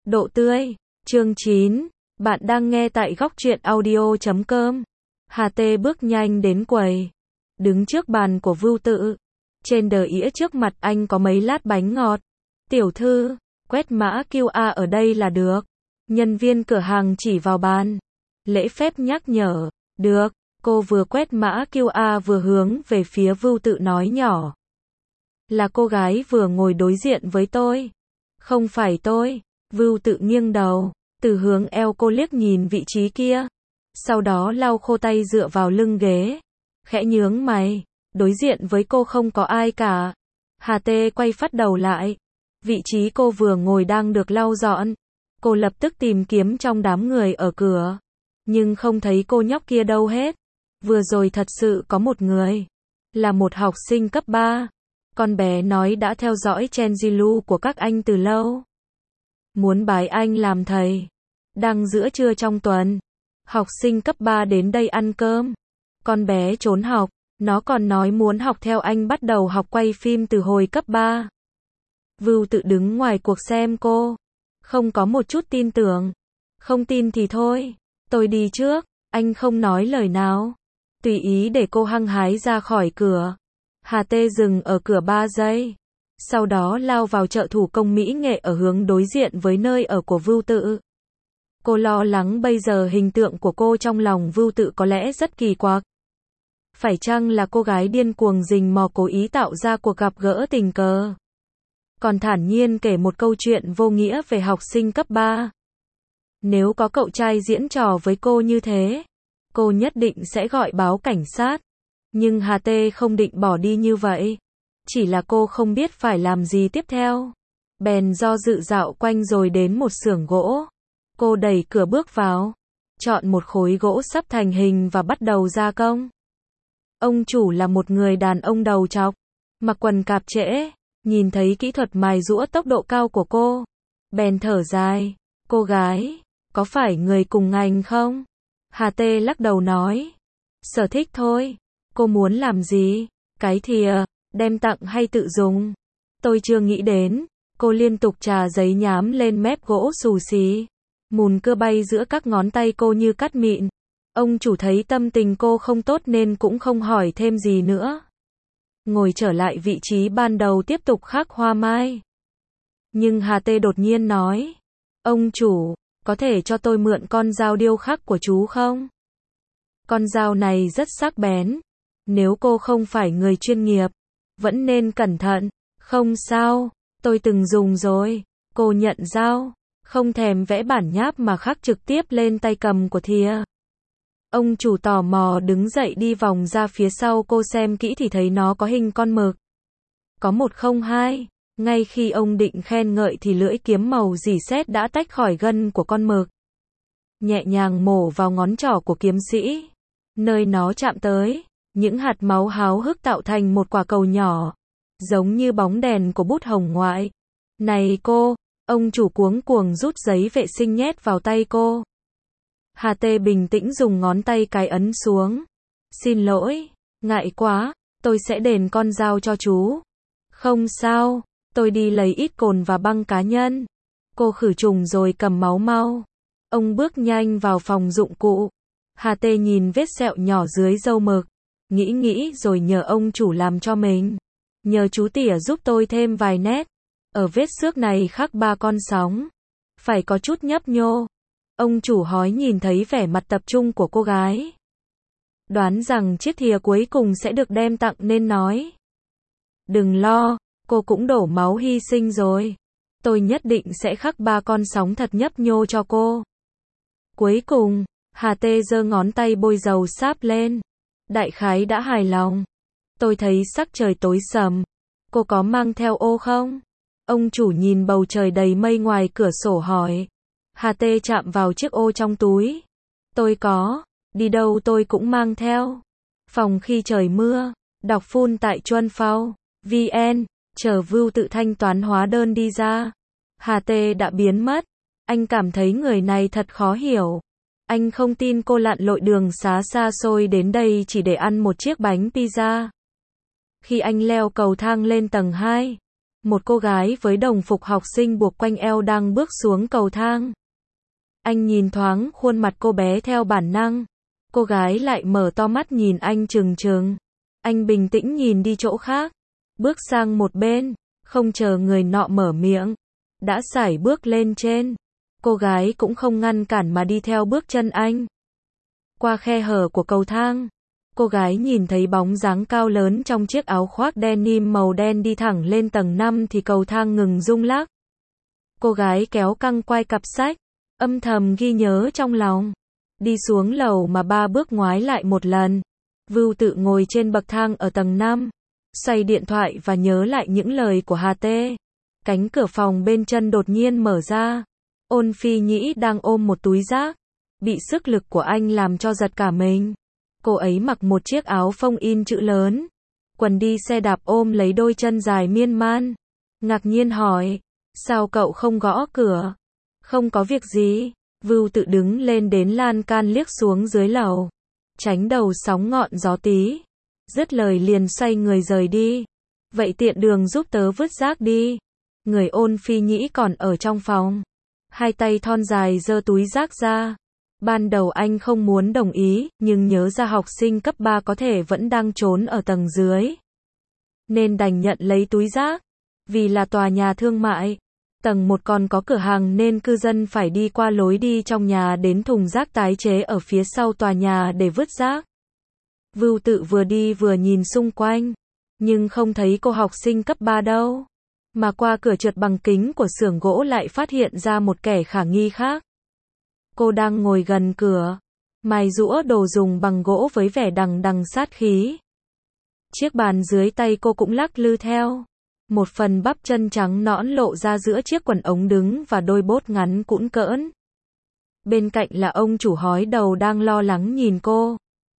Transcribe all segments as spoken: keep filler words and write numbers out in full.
Độ tươi, chương chín. Bạn đang nghe tại góc truyện audio chấm com. Hà Tê bước nhanh đến quầy, đứng trước bàn của Vưu Tự. Trên đờ ĩa trước mặt anh có mấy lát bánh ngọt. Tiểu thư, quét mã quy rờ ở đây là được. Nhân viên cửa hàng chỉ vào bàn. Lễ phép nhắc nhở. Được, cô vừa quét mã quy rờ vừa hướng về phía Vưu Tự nói nhỏ. Là cô gái vừa ngồi đối diện với tôi. Không phải tôi. Vưu Tự nghiêng đầu, từ hướng eo cô liếc nhìn vị trí kia. Sau đó lau khô tay dựa vào lưng ghế. Khẽ nhướng mày, đối diện với cô không có ai cả. Hà Tê quay phát đầu lại. Vị trí cô vừa ngồi đang được lau dọn. Cô lập tức tìm kiếm trong đám người ở cửa. Nhưng không thấy cô nhóc kia đâu hết. Vừa rồi thật sự có một người. Là một học sinh cấp ba. Con bé nói đã theo dõi Chenjilu của các anh từ lâu. Muốn bái anh làm thầy. Đang giữa trưa trong tuần. Học sinh cấp ba đến đây ăn cơm. Con bé trốn học. Nó còn nói muốn học theo anh bắt đầu học quay phim từ hồi cấp ba. Vưu Tự đứng ngoài cuộc xem cô. Không có một chút tin tưởng. Không tin thì thôi. Tôi đi trước. Anh không nói lời nào. Tùy ý để cô hăng hái ra khỏi cửa. Hà Tê dừng ở cửa ba giây. Sau đó lao vào chợ thủ công mỹ nghệ ở hướng đối diện với nơi ở của Vưu Tự. Cô lo lắng bây giờ hình tượng của cô trong lòng Vưu Tự có lẽ rất kỳ quặc. Phải chăng là cô gái điên cuồng rình mò cố ý tạo ra cuộc gặp gỡ tình cờ? Còn thản nhiên kể một câu chuyện vô nghĩa về học sinh cấp ba. Nếu có cậu trai diễn trò với cô như thế, cô nhất định sẽ gọi báo cảnh sát. Nhưng Hà Tê không định bỏ đi như vậy. Chỉ là cô không biết phải làm gì tiếp theo. Bèn do dự dạo quanh rồi đến một xưởng gỗ. Cô đẩy cửa bước vào. Chọn một khối gỗ sắp thành hình và bắt đầu gia công. Ông chủ là một người đàn ông đầu trọc. Mặc quần cạp trễ. Nhìn thấy kỹ thuật mài giũa tốc độ cao của cô. Bèn thở dài. Cô gái, có phải người cùng ngành không? Hà Tê lắc đầu nói. Sở thích thôi. Cô muốn làm gì? Cái thìa, đem tặng hay tự dùng? Tôi chưa nghĩ đến. Cô liên tục trà giấy nhám lên mép gỗ xù xì. Mùn cưa bay giữa các ngón tay cô như cắt mịn. Ông chủ thấy tâm tình cô không tốt nên cũng không hỏi thêm gì nữa. Ngồi trở lại vị trí ban đầu tiếp tục khắc hoa mai. Nhưng Hà Tê đột nhiên nói. Ông chủ, có thể cho tôi mượn con dao điêu khắc của chú không? Con dao này rất sắc bén. Nếu cô không phải người chuyên nghiệp, vẫn nên cẩn thận. Không sao, tôi từng dùng rồi. Cô nhận dao, không thèm vẽ bản nháp mà khắc trực tiếp lên tay cầm của thìa. Ông chủ tò mò đứng dậy đi vòng ra phía sau cô xem kỹ thì thấy nó có hình con mực. Có một không hai, ngay khi ông định khen ngợi thì lưỡi kiếm màu rỉ sét đã tách khỏi gân của con mực. Nhẹ nhàng mổ vào ngón trỏ của kiếm sĩ. Nơi nó chạm tới, những hạt máu háo hức tạo thành một quả cầu nhỏ. Giống như bóng đèn của bút hồng ngoại. Này cô, ông chủ cuống cuồng rút giấy vệ sinh nhét vào tay cô. Hà Tê bình tĩnh dùng ngón tay cái ấn xuống. Xin lỗi, ngại quá, tôi sẽ đền con dao cho chú. Không sao, tôi đi lấy ít cồn và băng cá nhân. Cô khử trùng rồi cầm máu mau. Ông bước nhanh vào phòng dụng cụ. Hà Tê nhìn vết sẹo nhỏ dưới râu mực. Nghĩ nghĩ rồi nhờ ông chủ làm cho mình. Nhờ chú tỉa giúp tôi thêm vài nét. Ở vết xước này khắc ba con sóng. Phải có chút nhấp nhô. Ông chủ hói nhìn thấy vẻ mặt tập trung của cô gái. Đoán rằng chiếc thìa cuối cùng sẽ được đem tặng nên nói. Đừng lo, cô cũng đổ máu hy sinh rồi. Tôi nhất định sẽ khắc ba con sóng thật nhấp nhô cho cô. Cuối cùng, Hà Tê giơ ngón tay bôi dầu sáp lên. Đại khái đã hài lòng. Tôi thấy sắc trời tối sầm. Cô có mang theo ô không? Ông chủ nhìn bầu trời đầy mây ngoài cửa sổ hỏi. Hà Tê chạm vào chiếc ô trong túi. Tôi có. Đi đâu tôi cũng mang theo. Phòng khi trời mưa. Đọc full tại Chuân Phao. vn. Chờ Vưu Tự thanh toán hóa đơn đi ra. Hà Tê đã biến mất. Anh cảm thấy người này thật khó hiểu. Anh không tin cô lặn lội đường xá xa xôi đến đây chỉ để ăn một chiếc bánh pizza. Khi anh leo cầu thang lên tầng hai, Một cô gái với đồng phục học sinh buộc quanh eo đang bước xuống cầu thang. Anh nhìn thoáng khuôn mặt cô bé theo bản năng. Cô gái lại mở to mắt nhìn anh trừng trừng. Anh bình tĩnh nhìn đi chỗ khác. Bước sang một bên. Không chờ người nọ mở miệng. Đã sải bước lên trên. Cô gái cũng không ngăn cản mà đi theo bước chân anh. Qua khe hở của cầu thang. Cô gái nhìn thấy bóng dáng cao lớn trong chiếc áo khoác denim màu đen đi thẳng lên tầng năm thì cầu thang ngừng rung lắc. Cô gái kéo căng quai cặp sách. Âm thầm ghi nhớ trong lòng. Đi xuống lầu mà ba bước ngoái lại một lần. Vưu Tự ngồi trên bậc thang ở tầng năm. Xoay điện thoại và nhớ lại những lời của Hà Tê. Cánh cửa phòng bên chân đột nhiên mở ra. Ôn Phi Nhĩ đang ôm một túi rác. Bị sức lực của anh làm cho giật cả mình. Cô ấy mặc một chiếc áo phông in chữ lớn. Quần đi xe đạp ôm lấy đôi chân dài miên man. Ngạc nhiên hỏi. Sao cậu không gõ cửa? Không có việc gì. Vưu Tự đứng lên đến lan can liếc xuống dưới lầu. Tránh đầu sóng ngọn gió tí. Dứt lời liền xoay người rời đi. Vậy tiện đường giúp tớ vứt rác đi. Người Ôn Phi Nhĩ còn ở trong phòng. Hai tay thon dài giơ túi rác ra. Ban đầu anh không muốn đồng ý, nhưng nhớ ra học sinh cấp ba có thể vẫn đang trốn ở tầng dưới. Nên đành nhận lấy túi rác. Vì là tòa nhà thương mại. Tầng một còn có cửa hàng nên cư dân phải đi qua lối đi trong nhà đến thùng rác tái chế ở phía sau tòa nhà để vứt rác. Vưu Tự vừa đi vừa nhìn xung quanh. Nhưng không thấy cô học sinh cấp ba đâu. Mà qua cửa trượt bằng kính của xưởng gỗ lại phát hiện ra một kẻ khả nghi khác. Cô đang ngồi gần cửa. Mài giũa đồ dùng bằng gỗ với vẻ đằng đằng sát khí. Chiếc bàn dưới tay cô cũng lắc lư theo. Một phần bắp chân trắng nõn lộ ra giữa chiếc quần ống đứng và đôi bốt ngắn cũn cỡn. Bên cạnh là ông chủ hói đầu đang lo lắng nhìn cô.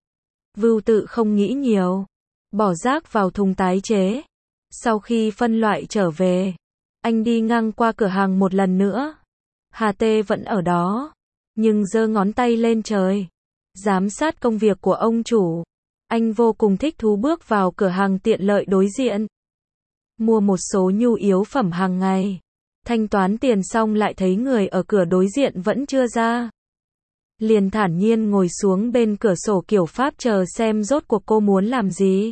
Vưu Tự không nghĩ nhiều. Bỏ rác vào thùng tái chế. Sau khi phân loại trở về, anh đi ngang qua cửa hàng một lần nữa. Hà Tê vẫn ở đó. Nhưng giơ ngón tay lên trời. Giám sát công việc của ông chủ. Anh vô cùng thích thú bước vào cửa hàng tiện lợi đối diện. Mua một số nhu yếu phẩm hàng ngày. Thanh toán tiền xong lại thấy người ở cửa đối diện vẫn chưa ra. Liền thản nhiên ngồi xuống bên cửa sổ kiểu Pháp chờ xem rốt cuộc cô muốn làm gì.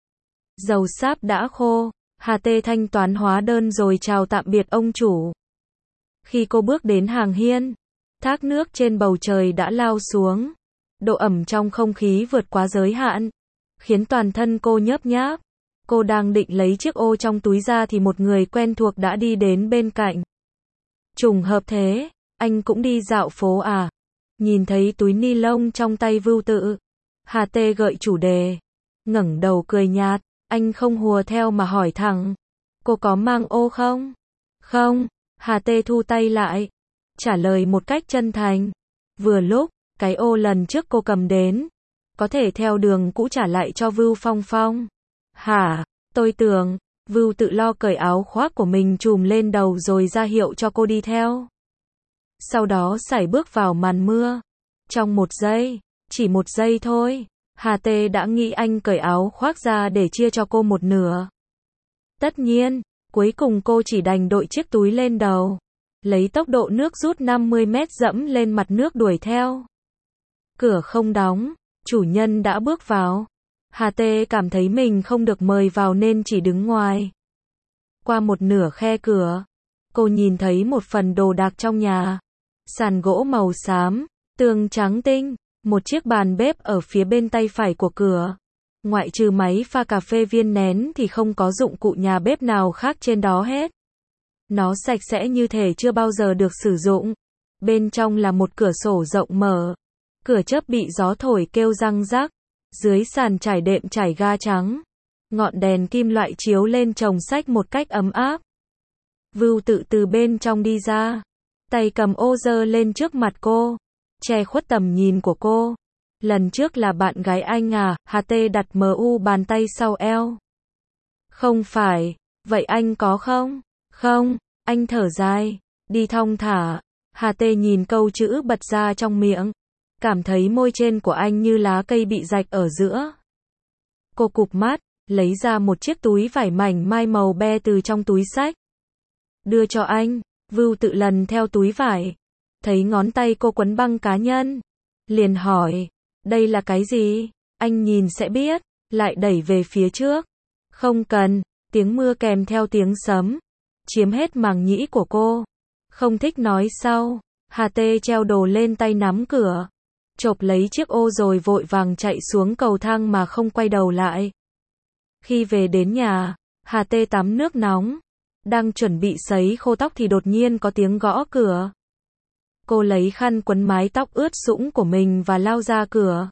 Dầu sáp đã khô. Hà Tê thanh toán hóa đơn rồi chào tạm biệt ông chủ. Khi cô bước đến hàng hiên, thác nước trên bầu trời đã lao xuống. Độ ẩm trong không khí vượt quá giới hạn, khiến toàn thân cô nhớp nháp. Cô đang định lấy chiếc ô trong túi ra thì một người quen thuộc đã đi đến bên cạnh. Trùng hợp thế, anh cũng đi dạo phố à? Nhìn thấy túi ni lông trong tay Vưu Tự, Hà Tê gợi chủ đề. Ngẩng đầu cười nhạt, anh không hùa theo mà hỏi thẳng. Cô có mang ô không? Không, Hà Tê thu tay lại. Trả lời một cách chân thành. Vừa lúc, cái ô lần trước cô cầm đến. Có thể theo đường cũ trả lại cho Vưu Phong Phong. Hả, tôi tưởng. Vưu Tự lo cởi áo khoác của mình trùm lên đầu rồi ra hiệu cho cô đi theo. Sau đó sải bước vào màn mưa. Trong một giây, chỉ một giây thôi, Hà Tê đã nghĩ anh cởi áo khoác ra để chia cho cô một nửa. Tất nhiên, cuối cùng cô chỉ đành đội chiếc túi lên đầu. Lấy tốc độ nước rút năm mươi mét dẫm lên mặt nước đuổi theo. Cửa không đóng, chủ nhân đã bước vào. Hà Tê cảm thấy mình không được mời vào nên chỉ đứng ngoài. Qua một nửa khe cửa, cô nhìn thấy một phần đồ đạc trong nhà. Sàn gỗ màu xám, tường trắng tinh, một chiếc bàn bếp ở phía bên tay phải của cửa. Ngoại trừ máy pha cà phê viên nén thì không có dụng cụ nhà bếp nào khác trên đó hết. Nó sạch sẽ như thể chưa bao giờ được sử dụng. Bên trong là một cửa sổ rộng mở. Cửa chớp bị gió thổi kêu răng rắc. Dưới sàn trải đệm trải ga trắng. Ngọn đèn kim loại chiếu lên chồng sách một cách ấm áp. Vưu Tự từ bên trong đi ra. Tay cầm ô giơ lên trước mặt cô. Che khuất tầm nhìn của cô. Lần trước là bạn gái anh à? Hà Tê đặt mờ u bàn tay sau eo. Không phải. Vậy anh có không? Không. Anh thở dài. Đi thong thả. Hà Tê nhìn câu chữ bật ra trong miệng. Cảm thấy môi trên của anh như lá cây bị rạch ở giữa. Cô cụp mắt. lấy ra một chiếc túi vải mảnh mai màu be từ trong túi xách. Đưa cho anh, Vưu Tự lần theo túi vải, thấy ngón tay cô quấn băng cá nhân. Liền hỏi, đây là cái gì? Anh nhìn sẽ biết, lại đẩy về phía trước. Không cần, tiếng mưa kèm theo tiếng sấm, chiếm hết màng nhĩ của cô. Không thích nói sau, Hà Tê treo đồ lên tay nắm cửa, chộp lấy chiếc ô rồi vội vàng chạy xuống cầu thang mà không quay đầu lại. Khi về đến nhà, Hà Tê tắm nước nóng, đang chuẩn bị sấy khô tóc thì đột nhiên có tiếng gõ cửa. Cô lấy khăn quấn mái tóc ướt sũng của mình và lao ra cửa.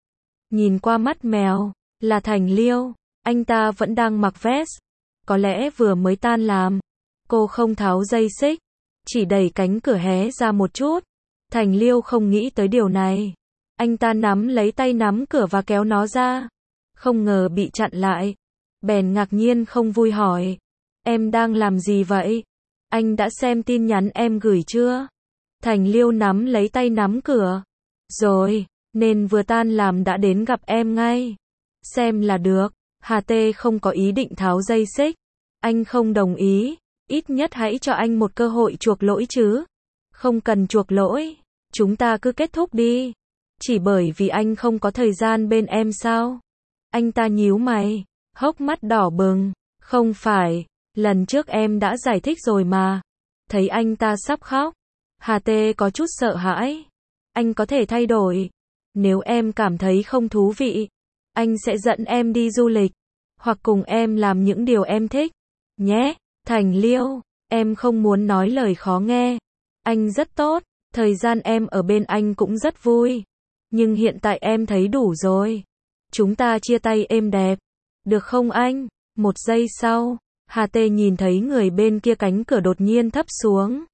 Nhìn qua mắt mèo, là Thành Liêu, anh ta vẫn đang mặc vest, có lẽ vừa mới tan làm. Cô không tháo dây xích, chỉ đẩy cánh cửa hé ra một chút. Thành Liêu không nghĩ tới điều này. Anh ta nắm lấy tay nắm cửa và kéo nó ra. Không ngờ bị chặn lại. Bèn ngạc nhiên không vui hỏi. Em đang làm gì vậy? Anh đã xem tin nhắn em gửi chưa? Thành Liêu nắm lấy tay nắm cửa. Rồi, nên vừa tan làm đã đến gặp em ngay. Xem là được. Hà Tê không có ý định tháo dây xích. Anh không đồng ý. Ít nhất hãy cho anh một cơ hội chuộc lỗi chứ. Không cần chuộc lỗi. Chúng ta cứ kết thúc đi. Chỉ bởi vì anh không có thời gian bên em sao? Anh ta nhíu mày, hốc mắt đỏ bừng. Không phải, lần trước em đã giải thích rồi mà. Thấy anh ta sắp khóc, Hà Tê có chút sợ hãi. Anh có thể thay đổi. Nếu em cảm thấy không thú vị, anh sẽ dẫn em đi du lịch, hoặc cùng em làm những điều em thích. Nhé, Thành Liêu, em không muốn nói lời khó nghe. Anh rất tốt, thời gian em ở bên anh cũng rất vui. Nhưng hiện tại em thấy đủ rồi. Chúng ta chia tay êm đẹp. Được không anh? Một giây sau, Hà Tê nhìn thấy người bên kia cánh cửa đột nhiên thấp xuống.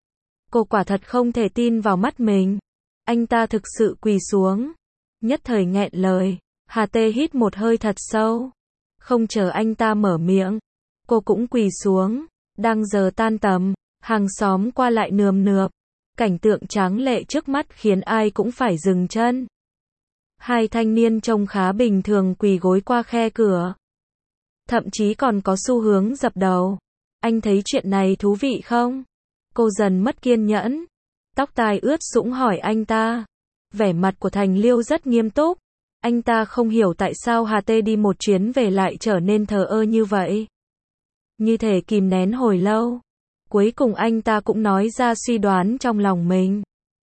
Cô quả thật không thể tin vào mắt mình. Anh ta thực sự quỳ xuống. Nhất thời nghẹn lời, Hà Tê hít một hơi thật sâu. Không chờ anh ta mở miệng, cô cũng quỳ xuống. Đang giờ tan tầm, hàng xóm qua lại nườm nượp. Cảnh tượng tráng lệ trước mắt khiến ai cũng phải dừng chân. Hai thanh niên trông khá bình thường quỳ gối qua khe cửa. Thậm chí còn có xu hướng dập đầu. Anh thấy chuyện này thú vị không? Cô dần mất kiên nhẫn. Tóc tai ướt sũng hỏi anh ta. Vẻ mặt của Thành Liêu rất nghiêm túc. Anh ta không hiểu tại sao Hà Tê đi một chuyến về lại trở nên thờ ơ như vậy. Như thể kìm nén hồi lâu. Cuối cùng anh ta cũng nói ra suy đoán trong lòng mình.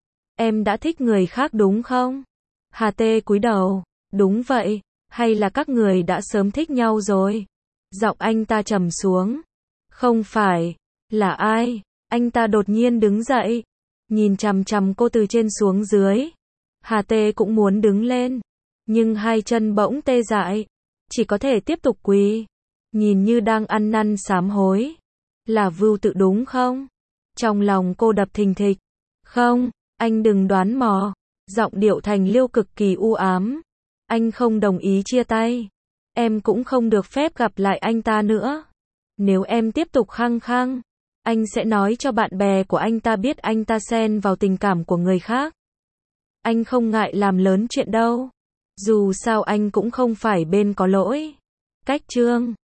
Em đã thích người khác đúng không? Hà Tê cúi đầu. Đúng vậy, hay là các người đã sớm thích nhau rồi? Giọng anh ta trầm xuống. Không phải, là ai? Anh ta đột nhiên đứng dậy, nhìn chằm chằm cô từ trên xuống dưới. Hà Tê cũng muốn đứng lên, nhưng hai chân bỗng tê dại, chỉ có thể tiếp tục quỳ, nhìn như đang ăn năn sám hối. Là Vưu Tự đúng không? Trong lòng cô đập thình thịch. Không, anh đừng đoán mò. Giọng điệu Thành Liêu cực kỳ u ám. Anh không đồng ý chia tay. Em cũng không được phép gặp lại anh ta nữa. Nếu em tiếp tục khăng khăng, anh sẽ nói cho bạn bè của anh ta biết anh ta xen vào tình cảm của người khác. Anh không ngại làm lớn chuyện đâu. Dù sao anh cũng không phải bên có lỗi. Cách chương